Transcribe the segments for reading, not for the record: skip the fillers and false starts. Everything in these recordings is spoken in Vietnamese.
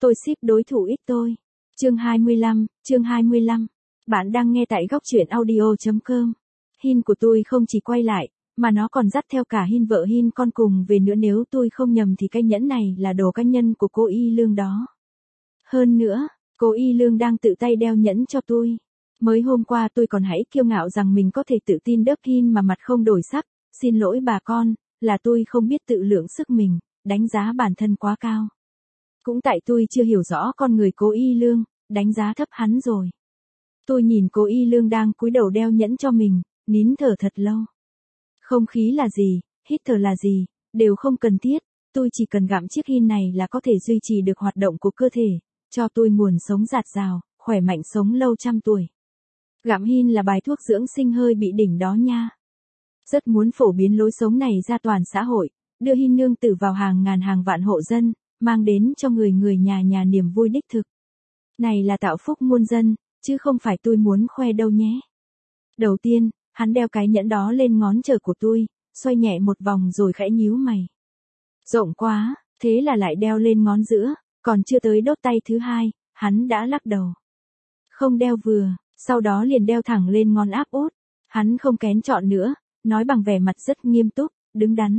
Tôi ship đối thủ ít tôi. Chương 25. Bạn đang nghe tại góc truyện audio.com. Hin của tôi không chỉ quay lại, mà nó còn dắt theo cả Hin vợ Hin con cùng về nữa, nếu tôi không nhầm thì cái nhẫn này là đồ cá nhân của cô Y Lương đó. Hơn nữa, cô Y Lương đang tự tay đeo nhẫn cho tôi. Mới hôm qua tôi còn hãy kiêu ngạo rằng mình có thể tự tin đớp Hin mà mặt không đổi sắc. Xin lỗi bà con, là tôi không biết tự lượng sức mình, đánh giá bản thân quá cao. Cũng tại tôi chưa hiểu rõ con người cô Y Lương, đánh giá thấp hắn rồi. Tôi nhìn cô Y Lương đang cúi đầu đeo nhẫn cho mình, nín thở thật lâu. Không khí là gì, hít thở là gì, đều không cần thiết, tôi chỉ cần gặm chiếc Hin này là có thể duy trì được hoạt động của cơ thể, cho tôi nguồn sống dạt dào, khỏe mạnh sống lâu trăm tuổi. Gặm Hin là bài thuốc dưỡng sinh hơi bị đỉnh đó nha. Rất muốn phổ biến lối sống này ra toàn xã hội, đưa Hin nương tử vào hàng ngàn hàng vạn hộ dân, mang đến cho người nhà niềm vui đích thực. Này là tạo phúc muôn dân, chứ không phải tôi muốn khoe đâu nhé. Đầu tiên, hắn đeo cái nhẫn đó lên ngón trỏ của tôi, xoay nhẹ một vòng rồi khẽ nhíu mày. Rộng quá, thế là lại đeo lên ngón giữa, còn chưa tới đốt tay thứ hai, hắn đã lắc đầu. Không đeo vừa, sau đó liền đeo thẳng lên ngón áp út. Hắn không kén chọn nữa, nói bằng vẻ mặt rất nghiêm túc, đứng đắn.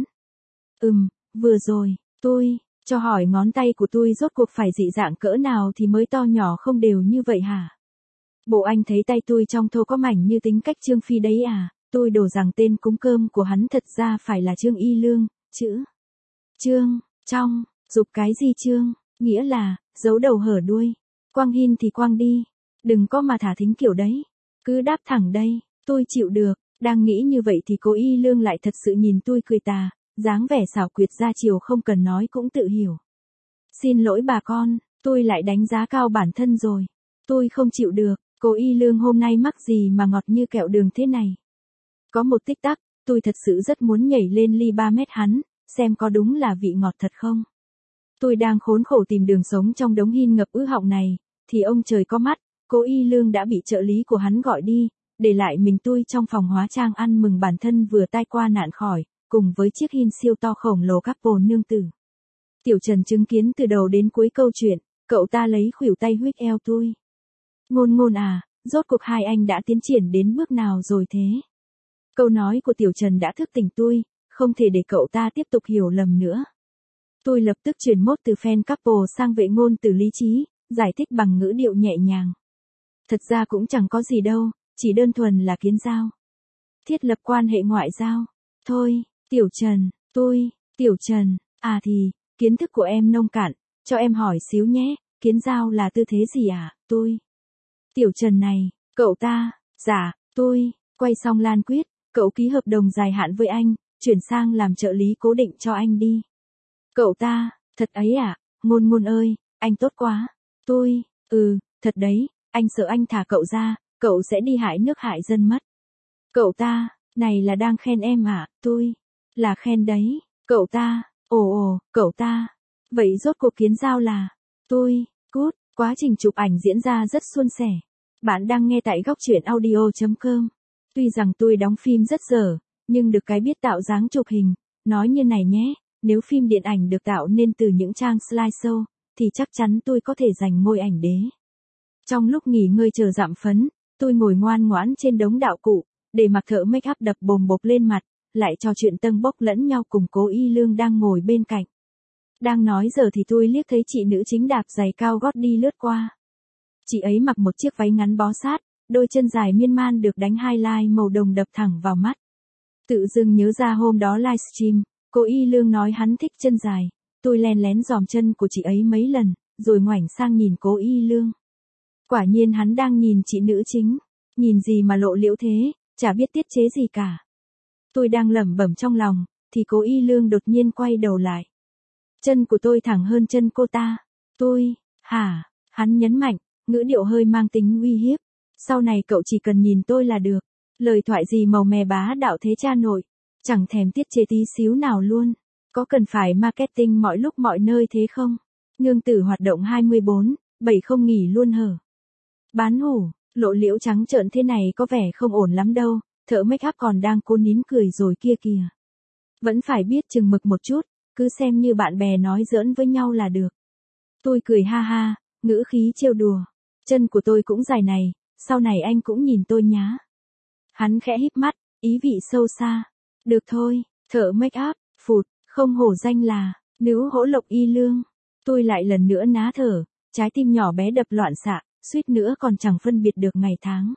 Vừa rồi, tôi cho hỏi ngón tay của tôi rốt cuộc phải dị dạng cỡ nào thì mới to nhỏ không đều như vậy hả? Bộ anh thấy tay tôi trong thô có mảnh như tính cách Trương Phi đấy à? Tôi đổ rằng tên cúng cơm của hắn thật ra phải là Trương Y Lương, chữ Trương, trong, dục cái gì Trương, nghĩa là, giấu đầu hở đuôi. Quang Hin thì quang đi, đừng có mà thả thính kiểu đấy. Cứ đáp thẳng đây, tôi chịu được. Đang nghĩ như vậy thì cô Y Lương lại thật sự nhìn tôi cười tà, dáng vẻ xảo quyệt ra chiều không cần nói cũng tự hiểu. Xin lỗi bà con, tôi lại đánh giá cao bản thân rồi. Tôi không chịu được, cô Y Lương hôm nay mắc gì mà ngọt như kẹo đường thế này. Có một tích tắc, tôi thật sự rất muốn nhảy lên ly 3 mét hắn, xem có đúng là vị ngọt thật không. Tôi đang khốn khổ tìm đường sống trong đống Hin ngập ứ họng này, thì ông trời có mắt, cô Y Lương đã bị trợ lý của hắn gọi đi, để lại mình tôi trong phòng hóa trang ăn mừng bản thân vừa tai qua nạn khỏi, cùng với chiếc Hin siêu to khổng lồ couple nương tử. Tiểu Trần chứng kiến từ đầu đến cuối câu chuyện, cậu ta lấy khuỷu tay huých eo tôi. Ngôn à, rốt cuộc hai anh đã tiến triển đến bước nào rồi thế? Câu nói của Tiểu Trần đã thức tỉnh tôi, không thể để cậu ta tiếp tục hiểu lầm nữa. Tôi lập tức chuyển mốt từ fan couple sang vệ ngôn từ lý trí, giải thích bằng ngữ điệu nhẹ nhàng. Thật ra cũng chẳng có gì đâu, chỉ đơn thuần là kiến giao. Thiết lập quan hệ ngoại giao. Thôi, Tiểu Trần, à thì, kiến thức của em nông cạn, cho em hỏi xíu nhé, kiến giao là tư thế gì à, tôi. Tiểu Trần này, cậu ta, dạ, tôi, quay xong Lan quyết, cậu ký hợp đồng dài hạn với anh, chuyển sang làm trợ lý cố định cho anh đi. Cậu ta, thật ấy à, ngôn ơi, anh tốt quá. Tôi, thật đấy, anh sợ anh thả cậu ra, cậu sẽ đi hại nước hại dân mất. Cậu ta, này là đang khen em à, tôi, là khen đấy, cậu ta, cậu ta, vậy rốt cuộc kiến giao là, tôi, cút, quá trình chụp ảnh diễn ra rất suôn sẻ. Bạn đang nghe tại góc truyện audio.com. Tuy rằng tôi đóng phim rất dở, nhưng được cái biết tạo dáng chụp hình, nói như này nhé, nếu phim điện ảnh được tạo nên từ những trang slideshow, thì chắc chắn tôi có thể giành ngôi ảnh đế. Trong lúc nghỉ ngơi chờ dặm phấn, tôi ngồi ngoan ngoãn trên đống đạo cụ, để mặc thợ make up đập bồm bộp lên mặt, lại trò chuyện tâng bốc lẫn nhau cùng cô Y Lương đang ngồi bên cạnh. Đang nói giờ thì tôi liếc thấy chị nữ chính đạp giày cao gót đi lướt qua. Chị ấy mặc một chiếc váy ngắn bó sát, đôi chân dài miên man được đánh highlight màu đồng đập thẳng vào mắt. Tự dưng nhớ ra hôm đó livestream, cô Y Lương nói hắn thích chân dài, tôi len lén dòm chân của chị ấy mấy lần, rồi ngoảnh sang nhìn cô Y Lương. Quả nhiên hắn đang nhìn chị nữ chính, nhìn gì mà lộ liễu thế, chả biết tiết chế gì cả. Tôi đang lẩm bẩm trong lòng, thì cô Y Lương đột nhiên quay đầu lại. Chân của tôi thẳng hơn chân cô ta. Tôi, hả? Hắn nhấn mạnh, ngữ điệu hơi mang tính uy hiếp. Sau này cậu chỉ cần nhìn tôi là được. Lời thoại gì màu mè bá đạo thế cha nội. Chẳng thèm tiết chế tí xíu nào luôn. Có cần phải marketing mọi lúc mọi nơi thế không? Nương tử hoạt động 24/7 không nghỉ luôn hở. Bán hủ, lộ liễu trắng trợn thế này có vẻ không ổn lắm đâu. Thợ make up còn đang cố nín cười rồi kia kìa. Vẫn phải biết chừng mực một chút, cứ xem như bạn bè nói giỡn với nhau là được. Tôi cười ha ha, ngữ khí trêu đùa. Chân của tôi cũng dài này, sau này anh cũng nhìn tôi nhá. Hắn khẽ híp mắt, ý vị sâu xa. Được thôi, thợ make up, phụt, không hổ danh là, nữ hỗ lộc y lương. Tôi lại lần nữa ná thở, trái tim nhỏ bé đập loạn xạ, suýt nữa còn chẳng phân biệt được ngày tháng.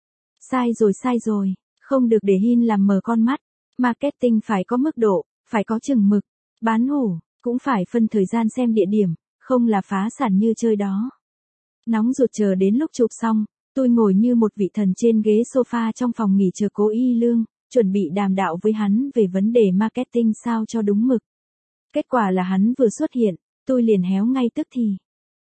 Sai rồi, không được để Hin làm mờ con mắt. Marketing phải có mức độ, phải có chừng mực. Bán hủ, cũng phải phân thời gian xem địa điểm, không là phá sản như chơi đó. Nóng ruột chờ đến lúc chụp xong, tôi ngồi như một vị thần trên ghế sofa trong phòng nghỉ chờ Cố Y Lương, chuẩn bị đàm đạo với hắn về vấn đề marketing sao cho đúng mực. Kết quả là hắn vừa xuất hiện, tôi liền héo ngay tức thì.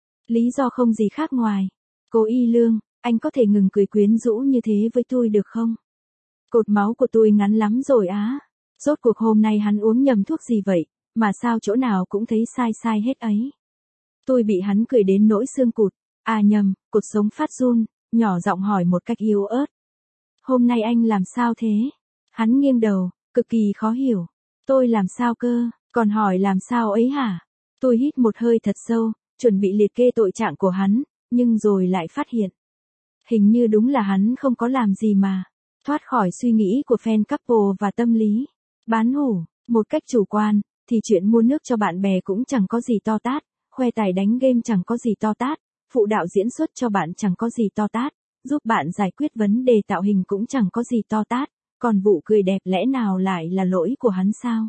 Lý do không gì khác ngoài. Cố Y Lương, anh có thể ngừng cười quyến rũ như thế với tôi được không? Cột máu của tôi ngắn lắm rồi á. Rốt cuộc hôm nay hắn uống nhầm thuốc gì vậy, mà sao chỗ nào cũng thấy sai hết ấy. Tôi bị hắn cười đến nỗi xương cụt. À nhầm, cột sống phát run, nhỏ giọng hỏi một cách yếu ớt. Hôm nay anh làm sao thế? Hắn nghiêng đầu, cực kỳ khó hiểu. Tôi làm sao cơ, còn hỏi làm sao ấy hả? Tôi hít một hơi thật sâu, chuẩn bị liệt kê tội trạng của hắn, nhưng rồi lại phát hiện. Hình như đúng là hắn không có làm gì mà. Thoát khỏi suy nghĩ của fan couple và tâm lý. Bán hủ, một cách chủ quan, thì chuyện mua nước cho bạn bè cũng chẳng có gì to tát, khoe tài đánh game chẳng có gì to tát, phụ đạo diễn xuất cho bạn chẳng có gì to tát, giúp bạn giải quyết vấn đề tạo hình cũng chẳng có gì to tát, còn vụ cười đẹp lẽ nào lại là lỗi của hắn sao?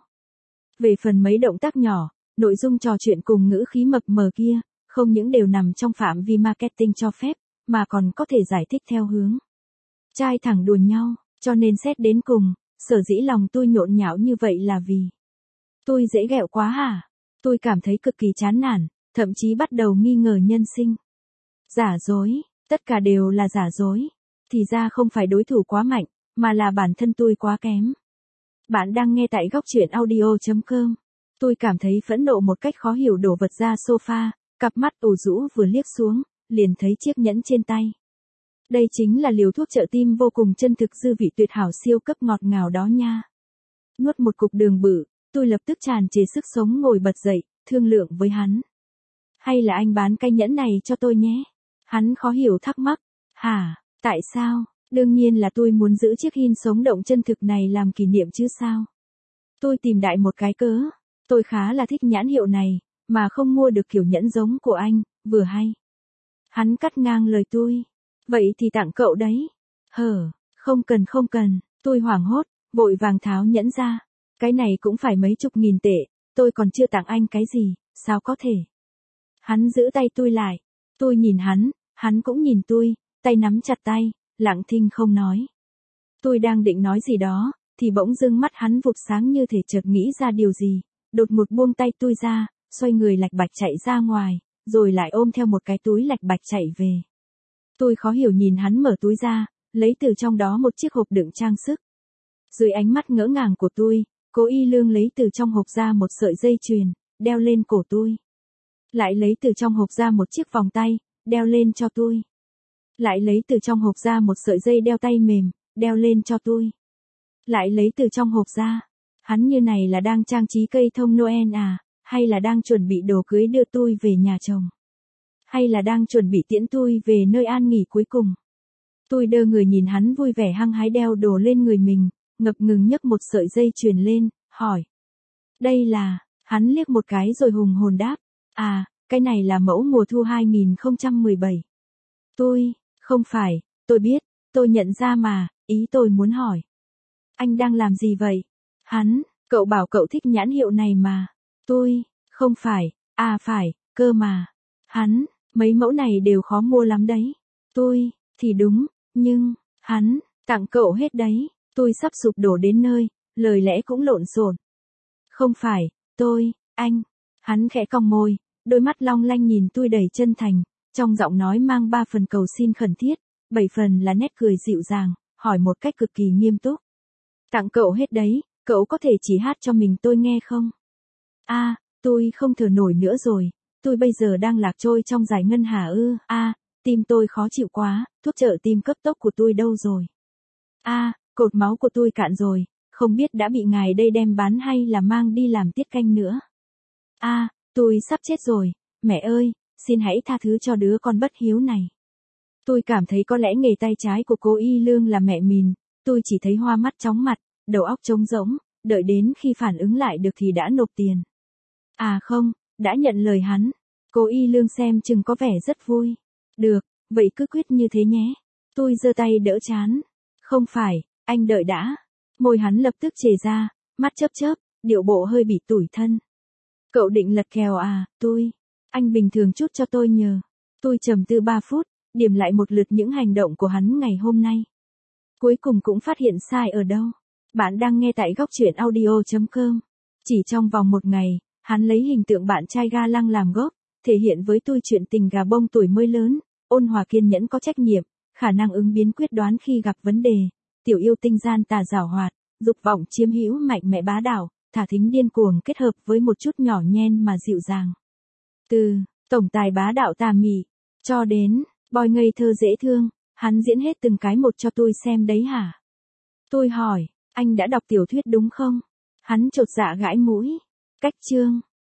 Về phần mấy động tác nhỏ, nội dung trò chuyện cùng ngữ khí mập mờ kia, không những đều nằm trong phạm vi marketing cho phép, mà còn có thể giải thích theo hướng trai thẳng đùa nhau, cho nên xét đến cùng, sở dĩ lòng tôi nhộn nhạo như vậy là vì tôi dễ ghẹo quá hả? Tôi cảm thấy cực kỳ chán nản, thậm chí bắt đầu nghi ngờ nhân sinh. Giả dối, tất cả đều là giả dối. Thì ra không phải đối thủ quá mạnh, mà là bản thân tôi quá kém. Bạn đang nghe tại góc truyện audio.com. Tôi cảm thấy phẫn nộ một cách khó hiểu đổ vật ra sofa, cặp mắt ủ rũ vừa liếc xuống, liền thấy chiếc nhẫn trên tay. Đây chính là liều thuốc trợ tim vô cùng chân thực dư vị tuyệt hảo siêu cấp ngọt ngào đó nha. Nuốt một cục đường bự, tôi lập tức tràn trề sức sống ngồi bật dậy, thương lượng với hắn. Hay là anh bán cái nhẫn này cho tôi nhé? Hắn khó hiểu thắc mắc. Hả, tại sao? Đương nhiên là tôi muốn giữ chiếc Hin sống động chân thực này làm kỷ niệm chứ sao? Tôi tìm đại một cái cớ. Tôi khá là thích nhãn hiệu này, mà không mua được kiểu nhẫn giống của anh, vừa hay. Hắn cắt ngang lời tôi. Vậy thì tặng cậu đấy. Không cần, tôi hoảng hốt, vội vàng tháo nhẫn ra. Cái này cũng phải mấy chục nghìn tệ, tôi còn chưa tặng anh cái gì, sao có thể? Hắn giữ tay tôi lại. Tôi nhìn hắn cũng nhìn tôi, tay nắm chặt tay, lặng thinh không nói. Tôi đang định nói gì đó, thì bỗng dưng mắt hắn vụt sáng như thể chợt nghĩ ra điều gì, đột ngột buông tay tôi ra, xoay người lạch bạch chạy ra ngoài, rồi lại ôm theo một cái túi lạch bạch chạy về. Tôi khó hiểu nhìn hắn mở túi ra, lấy từ trong đó một chiếc hộp đựng trang sức. Dưới ánh mắt ngỡ ngàng của tôi, Cố Y Lương lấy từ trong hộp ra một sợi dây chuyền, đeo lên cổ tôi. Lại lấy từ trong hộp ra một chiếc vòng tay, đeo lên cho tôi. Lại lấy từ trong hộp ra một sợi dây đeo tay mềm, đeo lên cho tôi. Lại lấy từ trong hộp ra. Hắn như này là đang trang trí cây thông Noel à, hay là đang chuẩn bị đồ cưới đưa tôi về nhà chồng? Hay là đang chuẩn bị tiễn tôi về nơi an nghỉ cuối cùng? Tôi đơ người nhìn hắn vui vẻ hăng hái đeo đồ lên người mình, ngập ngừng nhấc một sợi dây chuyền lên, hỏi. Đây là, hắn liếc một cái rồi hùng hồn đáp. À, cái này là mẫu mùa thu 2017. Không phải, tôi biết, tôi nhận ra mà, ý tôi muốn hỏi. Anh đang làm gì vậy? Hắn, cậu bảo cậu thích nhãn hiệu này mà. Không phải, phải, cơ mà. Hắn, mấy mẫu này đều khó mua lắm đấy. Thì đúng, nhưng, hắn, tặng cậu hết đấy. Tôi sắp sụp đổ đến nơi, lời lẽ cũng lộn xộn. Không phải, anh. Hắn khẽ cong môi, đôi mắt long lanh nhìn tôi đầy chân thành, trong giọng nói mang 3 phần cầu xin khẩn thiết, 7 phần là nét cười dịu dàng, hỏi một cách cực kỳ nghiêm túc. Tặng cậu hết đấy, cậu có thể chỉ hát cho mình tôi nghe không? Tôi không thở nổi nữa rồi, tôi bây giờ đang lạc trôi trong giải ngân hà ư. Tim tôi khó chịu quá, thuốc trợ tim cấp tốc của tôi đâu rồi? Cột máu của tôi cạn rồi, không biết đã bị ngài đây đem bán hay là mang đi làm tiết canh nữa. Tôi sắp chết rồi, mẹ ơi, xin hãy tha thứ cho đứa con bất hiếu này. Tôi cảm thấy có lẽ nghề tay trái của cô Y Lương là mẹ mìn, tôi chỉ thấy hoa mắt chóng mặt, đầu óc trống rỗng, đợi đến khi phản ứng lại được thì đã nộp tiền. À không, đã nhận lời hắn. Cô Y Lương xem chừng có vẻ rất vui. Được, vậy cứ quyết như thế nhé. Tôi giơ tay đỡ trán. Không phải, anh đợi đã. Môi hắn lập tức chề ra, mắt chớp chớp, điệu bộ hơi bị tủi thân. Cậu định lật kèo à, anh bình thường chút cho tôi nhờ. Tôi trầm tư 3 phút, điểm lại một lượt những hành động của hắn ngày hôm nay. Cuối cùng cũng phát hiện sai ở đâu. Bạn đang nghe tại góc truyện audio.com. Chỉ trong vòng một ngày, hắn lấy hình tượng bạn trai ga lăng làm gốc, thể hiện với tôi chuyện tình gà bông tuổi mới lớn, ôn hòa kiên nhẫn có trách nhiệm, khả năng ứng biến quyết đoán khi gặp vấn đề, tiểu yêu tinh gian tà giảo hoạt, dục vọng chiếm hữu mạnh mẽ bá đạo, thả thính điên cuồng kết hợp với một chút nhỏ nhen mà dịu dàng. Từ tổng tài bá đạo tà mị cho đến boy ngây thơ dễ thương, hắn diễn hết từng cái một cho tôi xem đấy hả? Tôi hỏi, anh đã đọc tiểu thuyết đúng không? Hắn chột dạ gãi mũi. Cách chương